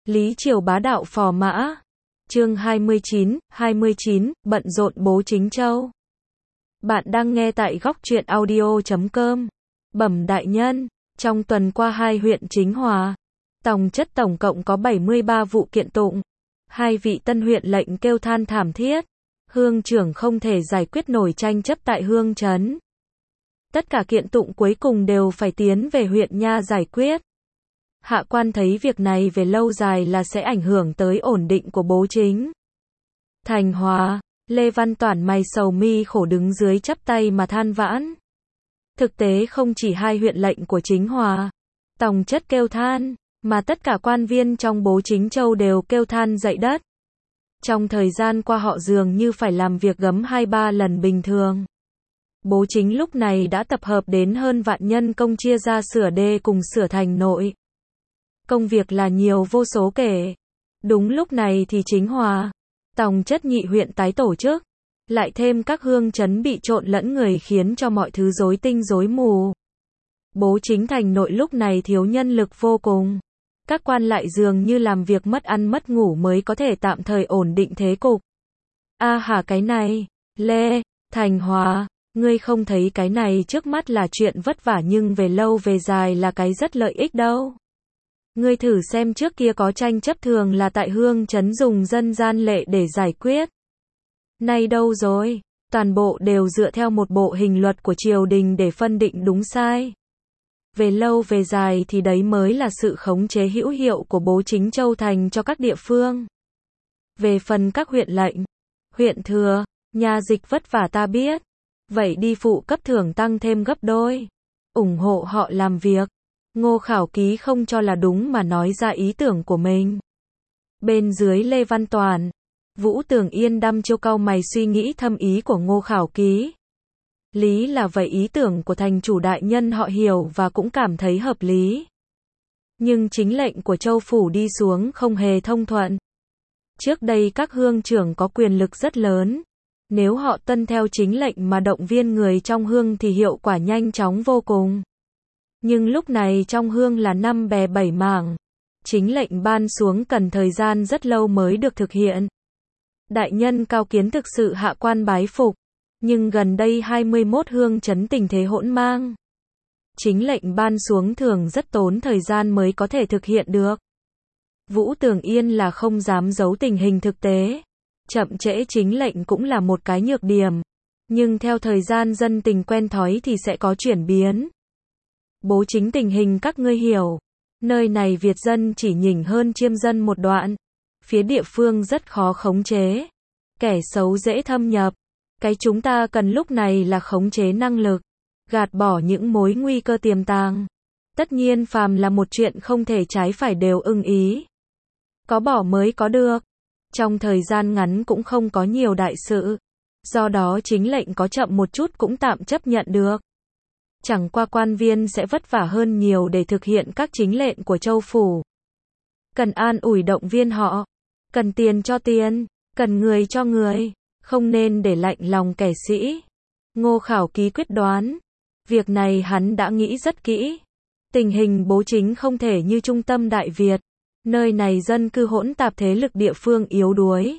Lý Triều bá đạo phò mã. Chương 29, bận rộn bố Chính Châu. Bạn đang nghe tại góc truyện audio.com. Bẩm đại nhân, trong tuần qua hai huyện Chính Hòa, Tòng Chất tổng cộng có 73 vụ kiện tụng. Hai vị tân huyện lệnh kêu than thảm thiết. Hương trưởng không thể giải quyết nổi tranh chấp tại Hương trấn. Tất cả kiện tụng cuối cùng đều phải tiến về huyện nha giải quyết. Hạ quan thấy việc này về lâu dài là sẽ ảnh hưởng tới ổn định của bố Chính Thành Hòa. Lê Văn Toản mày sầu mi khổ đứng dưới chắp tay mà than vãn. Thực tế không chỉ hai huyện lệnh của Chính Hòa, Tòng Chất kêu than, mà tất cả quan viên trong bố Chính Châu đều kêu than dậy đất. Trong thời gian qua họ dường như phải làm việc gấp 2-3 lần bình thường. Bố Chính lúc này đã tập hợp đến hơn vạn nhân công chia ra sửa đê cùng sửa thành nội. Công việc là nhiều vô số kể. Đúng lúc này thì Chính Hòa, Tòng Chất nhị huyện tái tổ chức, lại thêm các hương trấn bị trộn lẫn người khiến cho mọi thứ rối tinh rối mù. Bố Chính thành nội lúc này thiếu nhân lực vô cùng. Các quan lại dường như làm việc mất ăn mất ngủ mới có thể tạm thời ổn định thế cục. A hả cái này, Lê Thành Hòa, ngươi không thấy cái này trước mắt là chuyện vất vả nhưng về lâu về dài là cái rất lợi ích đâu. Ngươi thử xem trước kia có tranh chấp thường là tại Hương trấn dùng dân gian lệ để giải quyết. Nay đâu rồi, toàn bộ đều dựa theo một bộ hình luật của triều đình để phân định đúng sai. Về lâu về dài thì đấy mới là sự khống chế hữu hiệu của bố Chính Châu thành cho các địa phương. Về phần các huyện lệnh, huyện thừa, nha dịch vất vả ta biết. Vậy đi phụ cấp thưởng tăng thêm gấp đôi. ủng hộ họ làm việc. Ngô Khảo Ký không cho là đúng mà nói ra ý tưởng của mình. Bên dưới Lê Văn Toản, Vũ Tường Yên đăm chiêu cau mày suy nghĩ thâm ý của Ngô Khảo Ký. Lý là vậy, ý tưởng của thành chủ đại nhân họ hiểu và cũng cảm thấy hợp lý. Nhưng chính lệnh của Châu Phủ đi xuống không hề thông thuận. Trước đây các hương trưởng có quyền lực rất lớn. Nếu họ tuân theo chính lệnh mà động viên người trong hương thì hiệu quả nhanh chóng vô cùng. Nhưng lúc này trong hương là 5 bè 7 mảng. Chính lệnh ban xuống cần thời gian rất lâu mới được thực hiện. Đại nhân cao kiến thực sự hạ quan bái phục. Nhưng gần đây 21 hương trấn tình thế hỗn mang. Chính lệnh ban xuống thường rất tốn thời gian mới có thể thực hiện được. Vũ Tường Yên là không dám giấu tình hình thực tế. Chậm trễ chính lệnh cũng là một cái nhược điểm. Nhưng theo thời gian dân tình quen thói thì sẽ có chuyển biến. Bố Chính tình hình các ngươi hiểu. Nơi này Việt dân chỉ nhỉnh hơn Chiêm dân một đoạn. Phía địa phương rất khó khống chế. Kẻ xấu dễ thâm nhập. Cái chúng ta cần lúc này là khống chế năng lực. Gạt bỏ những mối nguy cơ tiềm tàng. Tất nhiên phàm là một chuyện không thể trái phải đều ưng ý. Có bỏ mới có được. Trong thời gian ngắn cũng không có nhiều đại sự. Do đó chính lệnh có chậm một chút cũng tạm chấp nhận được. Chẳng qua quan viên sẽ vất vả hơn nhiều để thực hiện các chính lệnh của Châu Phủ. Cần an ủi động viên họ. Cần tiền cho tiền. Cần người cho người. Không nên để lạnh lòng kẻ sĩ. Ngô Khảo Ký quyết đoán. Việc này hắn đã nghĩ rất kỹ. Tình hình bố Chính không thể như trung tâm Đại Việt. Nơi này dân cư hỗn tạp, thế lực địa phương yếu đuối.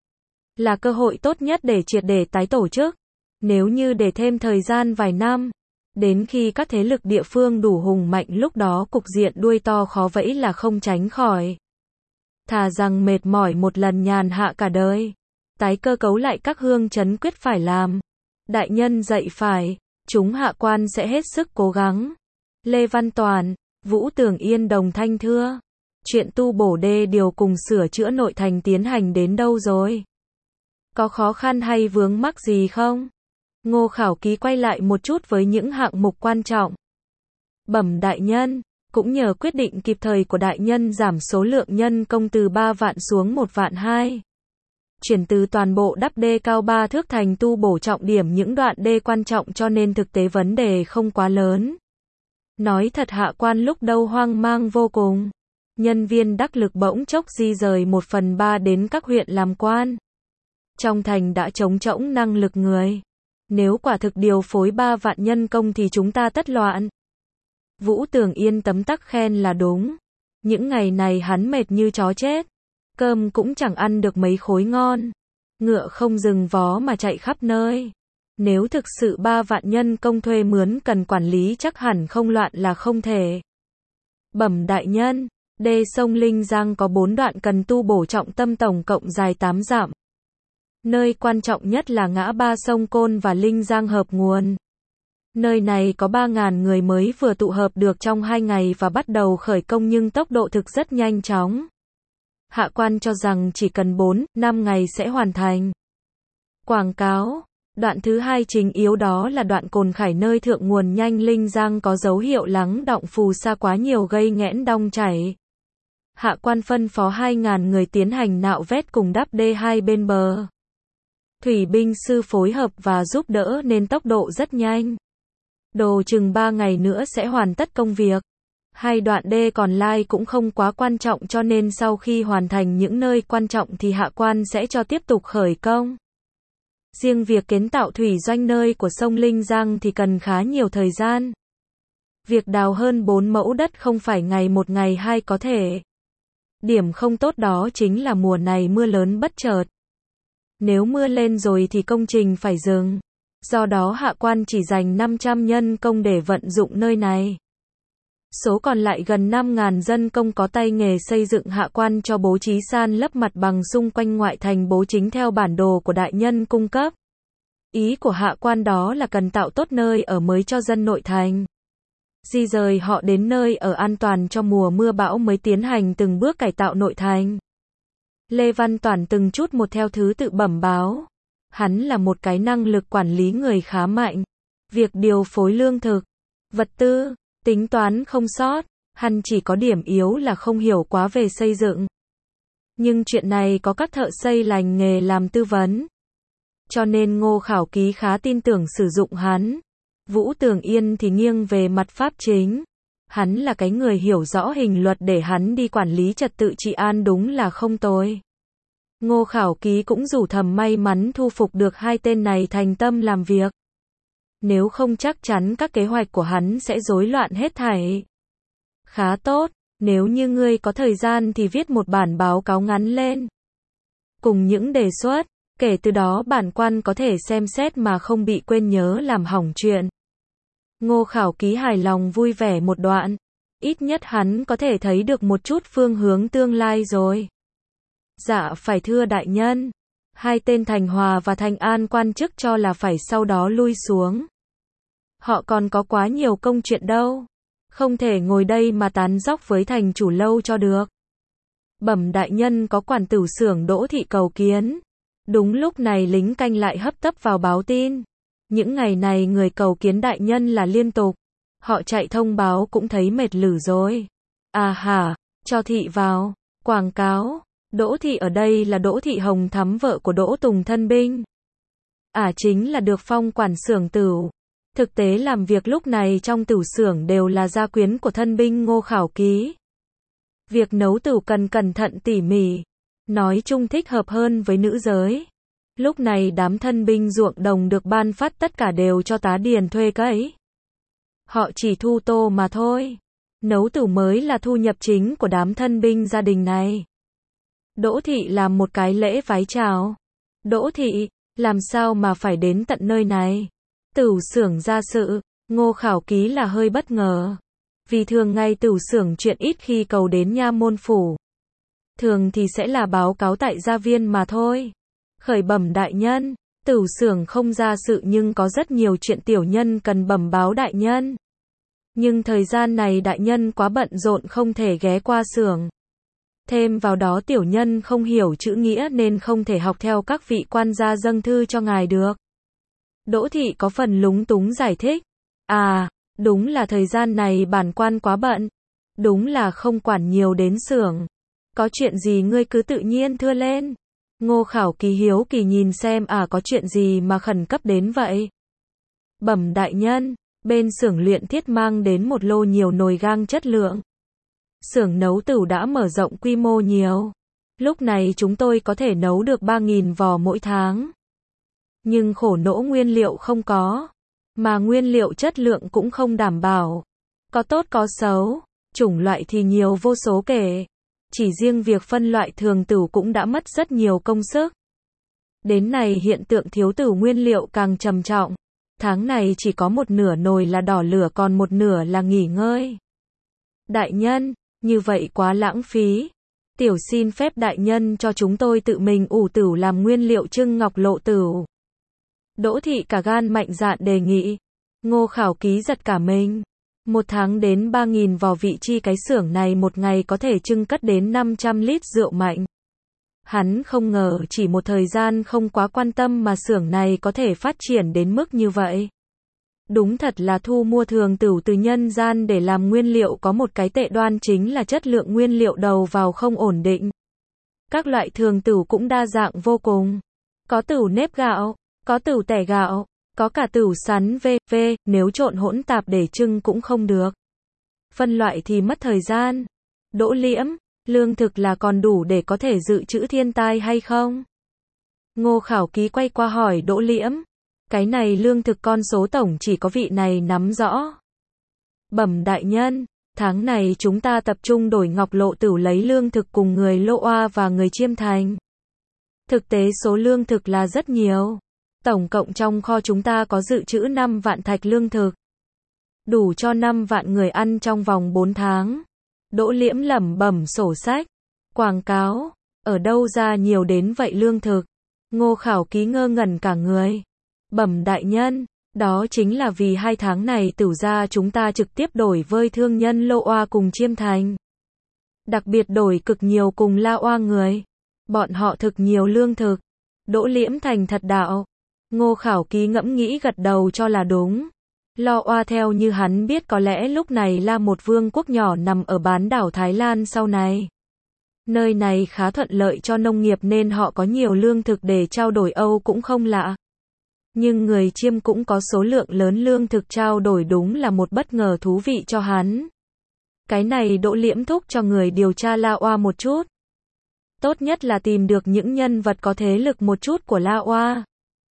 Là cơ hội tốt nhất để triệt để tái tổ chức. Nếu như để thêm thời gian vài năm, đến khi các thế lực địa phương đủ hùng mạnh lúc đó cục diện đuôi to khó vẫy là không tránh khỏi. Thà rằng mệt mỏi một lần nhàn hạ cả đời. Tái cơ cấu lại các hương trấn quyết phải làm. Đại nhân dạy phải, chúng hạ quan sẽ hết sức cố gắng. Lê Văn Toản, Vũ Tường Yên đồng thanh thưa. Chuyện tu bổ đê điều cùng sửa chữa nội thành tiến hành đến đâu rồi? Có khó khăn hay vướng mắc gì không? Ngô Khảo Ký quay lại một chút với những hạng mục quan trọng. Bẩm đại nhân, cũng nhờ quyết định kịp thời của đại nhân giảm số lượng nhân công từ 3 vạn xuống 1 vạn 2. Chuyển từ toàn bộ đắp đê cao 3 thước thành tu bổ trọng điểm những đoạn đê quan trọng cho nên thực tế vấn đề không quá lớn. Nói thật hạ quan lúc đầu hoang mang vô cùng. Nhân viên đắc lực bỗng chốc di rời 1/3 đến các huyện làm quan. Trong thành đã trống trỗng năng lực người. Nếu quả thực điều phối 3 vạn nhân công thì chúng ta tất loạn. Vũ Tường Yên tấm tắc khen là đúng. Những ngày này hắn mệt như chó chết. Cơm cũng chẳng ăn được mấy khối ngon. Ngựa không dừng vó mà chạy khắp nơi. Nếu thực sự 3 vạn nhân công thuê mướn cần quản lý chắc hẳn không loạn là không thể. Bẩm đại nhân, đê sông Linh Giang có 4 đoạn cần tu bổ trọng tâm tổng cộng dài 8 dặm. Nơi quan trọng nhất là ngã ba sông Côn và Linh Giang hợp nguồn. Nơi này có 3.000 người mới vừa tụ hợp được trong 2 ngày và bắt đầu khởi công nhưng tốc độ thực rất nhanh chóng. Hạ quan cho rằng chỉ cần 4-5 ngày sẽ hoàn thành. Quảng cáo. Đoạn thứ 2 chính yếu đó là đoạn Cồn Khải nơi thượng nguồn nhanh Linh Giang có dấu hiệu lắng đọng phù sa quá nhiều gây nghẽn đong chảy. Hạ quan phân phó 2.000 người tiến hành nạo vét cùng đắp đê hai bên bờ. Thủy binh sư phối hợp và giúp đỡ nên tốc độ rất nhanh. Đồ chừng 3 ngày nữa sẽ hoàn tất công việc. 2 đoạn đê còn lại cũng không quá quan trọng cho nên sau khi hoàn thành những nơi quan trọng thì hạ quan sẽ cho tiếp tục khởi công. Riêng việc kiến tạo thủy doanh nơi của sông Linh Giang thì cần khá nhiều thời gian. Việc đào hơn 4 mẫu đất không phải ngày một ngày hai có thể. Điểm không tốt đó chính là mùa này mưa lớn bất chợt. Nếu mưa lên rồi thì công trình phải dừng. Do đó hạ quan chỉ dành 500 nhân công để vận dụng nơi này. Số còn lại gần 5.000 dân công có tay nghề xây dựng hạ quan cho bố trí san lấp mặt bằng xung quanh ngoại thành bố chính theo bản đồ của đại nhân cung cấp. Ý của hạ quan đó là cần tạo tốt nơi ở mới cho dân nội thành. Di rời họ đến nơi ở an toàn cho mùa mưa bão mới tiến hành từng bước cải tạo nội thành. Lê Văn Toản từng chút một theo thứ tự bẩm báo. Hắn là một cái năng lực quản lý người khá mạnh. Việc điều phối lương thực, vật tư, tính toán không sót. Hắn chỉ có điểm yếu là không hiểu quá về xây dựng. Nhưng chuyện này có các thợ xây lành nghề làm tư vấn. Cho nên Ngô Khảo Ký khá tin tưởng sử dụng hắn. Vũ Tường Yên thì nghiêng về mặt pháp chính. Hắn là cái người hiểu rõ hình luật để hắn đi quản lý trật tự trị an đúng là không tồi. Ngô Khảo Ký cũng rủ thầm may mắn thu phục được 2 tên này thành tâm làm việc. Nếu không chắc chắn các kế hoạch của hắn sẽ rối loạn hết thảy. Khá tốt, nếu như ngươi có thời gian thì viết một bản báo cáo ngắn lên. Cùng những đề xuất, kể từ đó bản quan có thể xem xét mà không bị quên nhớ làm hỏng chuyện. Ngô Khảo Ký hài lòng vui vẻ một đoạn. Ít nhất hắn có thể thấy được một chút phương hướng tương lai rồi. Dạ phải thưa đại nhân. 2 tên Thành Hòa và Thành An quan chức cho là phải sau đó lui xuống. Họ còn có quá nhiều công chuyện đâu. Không thể ngồi đây mà tán dóc với thành chủ lâu cho được. Bẩm đại nhân có quản tửu xưởng Đỗ Thị cầu kiến. Đúng lúc này lính canh lại hấp tấp vào báo tin. Những ngày này người cầu kiến đại nhân là liên tục. Họ chạy thông báo cũng thấy mệt lử rồi. À hả, cho thị vào. Quảng cáo. Đỗ Thị ở đây là Đỗ Thị Hồng Thắm vợ của Đỗ Tùng thân binh. Chính là được phong quản xưởng tửu. Thực tế làm việc lúc này trong tửu xưởng đều là gia quyến của thân binh Ngô Khảo Ký. Việc nấu tửu cần cẩn thận tỉ mỉ. Nói chung thích hợp hơn với nữ giới. Lúc này đám thân binh ruộng đồng được ban phát tất cả đều cho tá điền thuê cấy. Họ chỉ thu tô mà thôi. Nấu tửu mới là thu nhập chính của đám thân binh gia đình này. Đỗ Thị làm một cái lễ vái chào. Đỗ Thị, làm sao mà phải đến tận nơi này? Tửu xưởng ra sự, Ngô Khảo Ký là hơi bất ngờ. Vì thường ngày tửu xưởng chuyện ít khi cầu đến nha môn phủ. Thường thì sẽ là báo cáo tại gia viên mà thôi. Khởi bẩm đại nhân, tửu xưởng không ra sự nhưng có rất nhiều chuyện tiểu nhân cần bẩm báo đại nhân. Nhưng thời gian này đại nhân quá bận rộn không thể ghé qua xưởng. Thêm vào đó tiểu nhân không hiểu chữ nghĩa nên không thể học theo các vị quan gia dâng thư cho ngài được. Đỗ Thị có phần lúng túng giải thích. Đúng là thời gian này bản quan quá bận. Đúng là không quản nhiều đến xưởng. Có chuyện gì ngươi cứ tự nhiên thưa lên. Ngô Khảo Ký hiếu kỳ nhìn xem có chuyện gì mà khẩn cấp đến vậy. Bẩm đại nhân, bên xưởng luyện thiết mang đến một lô nhiều nồi gang chất lượng. Xưởng nấu tửu đã mở rộng quy mô nhiều. Lúc này chúng tôi có thể nấu được 3.000 vò mỗi tháng. Nhưng khổ nỗi nguyên liệu không có. Mà nguyên liệu chất lượng cũng không đảm bảo. Có tốt có xấu. Chủng loại thì nhiều vô số kể. Chỉ riêng việc phân loại thường tửu cũng đã mất rất nhiều công sức. Đến nay hiện tượng thiếu tửu nguyên liệu càng trầm trọng. Tháng này chỉ có một nửa nồi là đỏ lửa còn một nửa là nghỉ ngơi. Đại nhân, như vậy quá lãng phí. Tiểu xin phép đại nhân cho chúng tôi tự mình ủ tửu làm nguyên liệu trưng ngọc lộ tửu. Đỗ thị cả gan mạnh dạn đề nghị. Ngô Khảo Ký giật cả mình. Một tháng đến 3.000 vò vị chi cái xưởng này một ngày có thể trưng cất đến 500 lít rượu mạnh. Hắn không ngờ chỉ một thời gian không quá quan tâm mà xưởng này có thể phát triển đến mức như vậy. Đúng thật là thu mua thường tửu từ nhân gian để làm nguyên liệu có một cái tệ đoan chính là chất lượng nguyên liệu đầu vào không ổn định. Các loại thường tửu cũng đa dạng vô cùng. Có tửu nếp gạo, có tửu tẻ gạo, có cả tửu sắn v.v. Nếu trộn hỗn tạp để trưng cũng không được. Phân loại thì mất thời gian. Đỗ Liễm, lương thực là còn đủ để có thể dự trữ thiên tai hay không? Ngô Khảo Ký quay qua hỏi Đỗ Liễm. Cái này lương thực con số tổng chỉ có vị này nắm rõ. Bẩm đại nhân, tháng này chúng ta tập trung đổi ngọc lộ tửu lấy lương thực cùng người Lô Oa và người Chiêm Thành. Thực tế số lương thực là rất nhiều. Tổng cộng trong kho chúng ta có dự trữ 5 vạn thạch lương thực. Đủ cho 5 vạn người ăn trong vòng 4 tháng. Đỗ Liễm lẩm bẩm sổ sách. Quảng cáo, ở đâu ra nhiều đến vậy lương thực? Ngô Khảo Ký ngơ ngẩn cả người. Bẩm đại nhân, đó chính là vì 2 tháng này tửu gia chúng ta trực tiếp đổi với thương nhân Lô Oa cùng Chiêm Thành. Đặc biệt đổi cực nhiều cùng La Oa người. Bọn họ thực nhiều lương thực. Đỗ Liễm thành thật đạo. Ngô Khảo Ký ngẫm nghĩ gật đầu cho là đúng. Lo Oa theo như hắn biết có lẽ lúc này là một vương quốc nhỏ nằm ở bán đảo Thái Lan sau này. Nơi này khá thuận lợi cho nông nghiệp nên họ có nhiều lương thực để trao đổi Âu cũng không lạ. Nhưng người Chiêm cũng có số lượng lớn lương thực trao đổi đúng là một bất ngờ thú vị cho hắn. Cái này Đỗ Liễm thúc cho người điều tra La Oa một chút. Tốt nhất là tìm được những nhân vật có thế lực một chút của La Oa.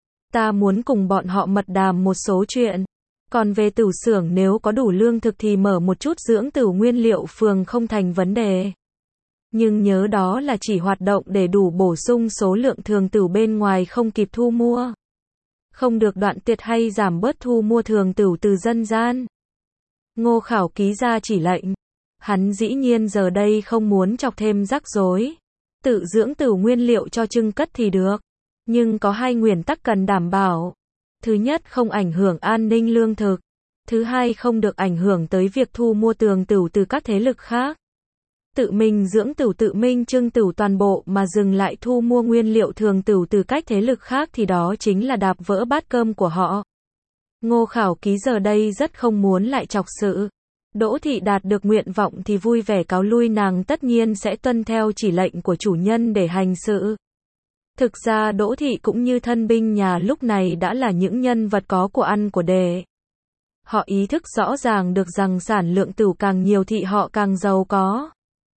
Ta muốn cùng bọn họ mật đàm một số chuyện. Còn về tửu xưởng nếu có đủ lương thực thì mở một chút dưỡng tửu nguyên liệu phường không thành vấn đề. Nhưng nhớ đó là chỉ hoạt động để đủ bổ sung số lượng thường tửu bên ngoài không kịp thu mua. Không được đoạn tuyệt hay giảm bớt thu mua thường tửu từ dân gian. Ngô Khảo Ký ra chỉ lệnh. Hắn dĩ nhiên giờ đây không muốn chọc thêm rắc rối. Tự dưỡng tửu nguyên liệu cho trưng cất thì được. Nhưng có 2 nguyên tắc cần đảm bảo. Thứ nhất không ảnh hưởng an ninh lương thực. Thứ hai không được ảnh hưởng tới việc thu mua thường tửu từ các thế lực khác. Tự mình dưỡng tửu tự mình trưng tửu toàn bộ mà dừng lại thu mua nguyên liệu thường tửu từ các thế lực khác thì đó chính là đạp vỡ bát cơm của họ. Ngô Khảo Ký giờ đây rất không muốn lại chọc sự. Đỗ thị đạt được nguyện vọng thì vui vẻ cáo lui, nàng tất nhiên sẽ tuân theo chỉ lệnh của chủ nhân để hành sự. Thực ra Đỗ thị cũng như thân binh nhà lúc này đã là những nhân vật có của ăn của để. Họ ý thức rõ ràng được rằng sản lượng tửu càng nhiều thì họ càng giàu có.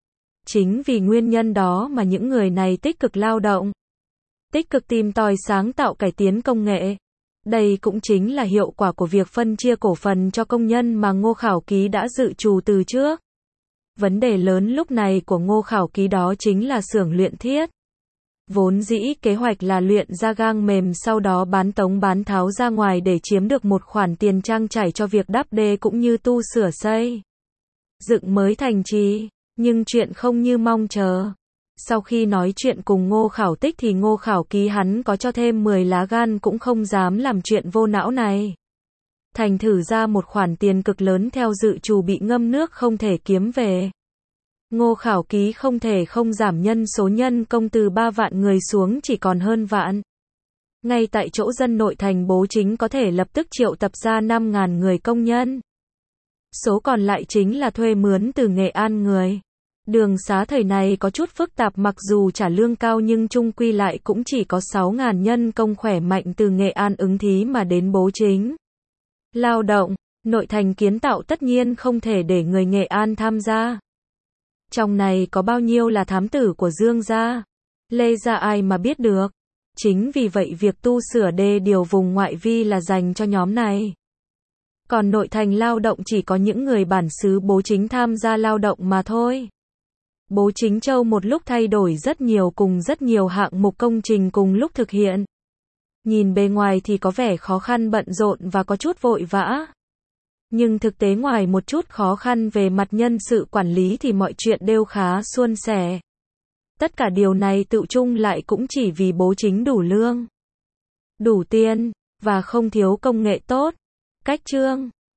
Chính vì nguyên nhân đó mà những người này tích cực lao động, tích cực tìm tòi sáng tạo cải tiến công nghệ. Đây cũng chính là hiệu quả của việc phân chia cổ phần cho công nhân mà Ngô Khảo Ký đã dự trù từ trước. Vấn đề lớn lúc này của Ngô Khảo Ký đó chính là xưởng luyện thiết. Vốn dĩ kế hoạch là luyện ra gang mềm sau đó bán tống bán tháo ra ngoài để chiếm được một khoản tiền trang trải cho việc đắp đê cũng như tu sửa xây dựng mới thành trì. Nhưng chuyện không như mong chờ. Sau khi nói chuyện cùng Ngô Khảo Tích thì Ngô Khảo Ký hắn có cho thêm 10 lá gan cũng không dám làm chuyện vô não này. Thành thử ra một khoản tiền cực lớn theo dự trù bị ngâm nước không thể kiếm về. Ngô Khảo Ký không thể không giảm nhân số nhân công từ 3 vạn người xuống chỉ còn hơn vạn. Ngay tại chỗ dân nội thành Bố Chính có thể lập tức triệu tập ra 5.000 người công nhân. Số còn lại chính là thuê mướn từ Nghệ An người. Đường xá thời này có chút phức tạp, mặc dù trả lương cao nhưng chung quy lại cũng chỉ có 6.000 nhân công khỏe mạnh từ Nghệ An ứng thí mà đến Bố Chính. Lao động, nội thành kiến tạo tất nhiên không thể để người Nghệ An tham gia. Trong này có bao nhiêu là thám tử của Dương gia, Lê gia ai mà biết được. Chính vì vậy việc tu sửa đê điều vùng ngoại vi là dành cho nhóm này. Còn nội thành lao động chỉ có những người bản xứ Bố Chính tham gia lao động mà thôi. Bố Chính Châu một lúc thay đổi rất nhiều cùng rất nhiều hạng mục công trình cùng lúc thực hiện. Nhìn bề ngoài thì có vẻ khó khăn bận rộn và có chút vội vã. Nhưng thực tế ngoài một chút khó khăn về mặt nhân sự quản lý thì mọi chuyện đều khá suôn sẻ. Tất cả điều này tựu chung lại cũng chỉ vì Bố Chính đủ lương, đủ tiền, và không thiếu công nghệ tốt. Cách chương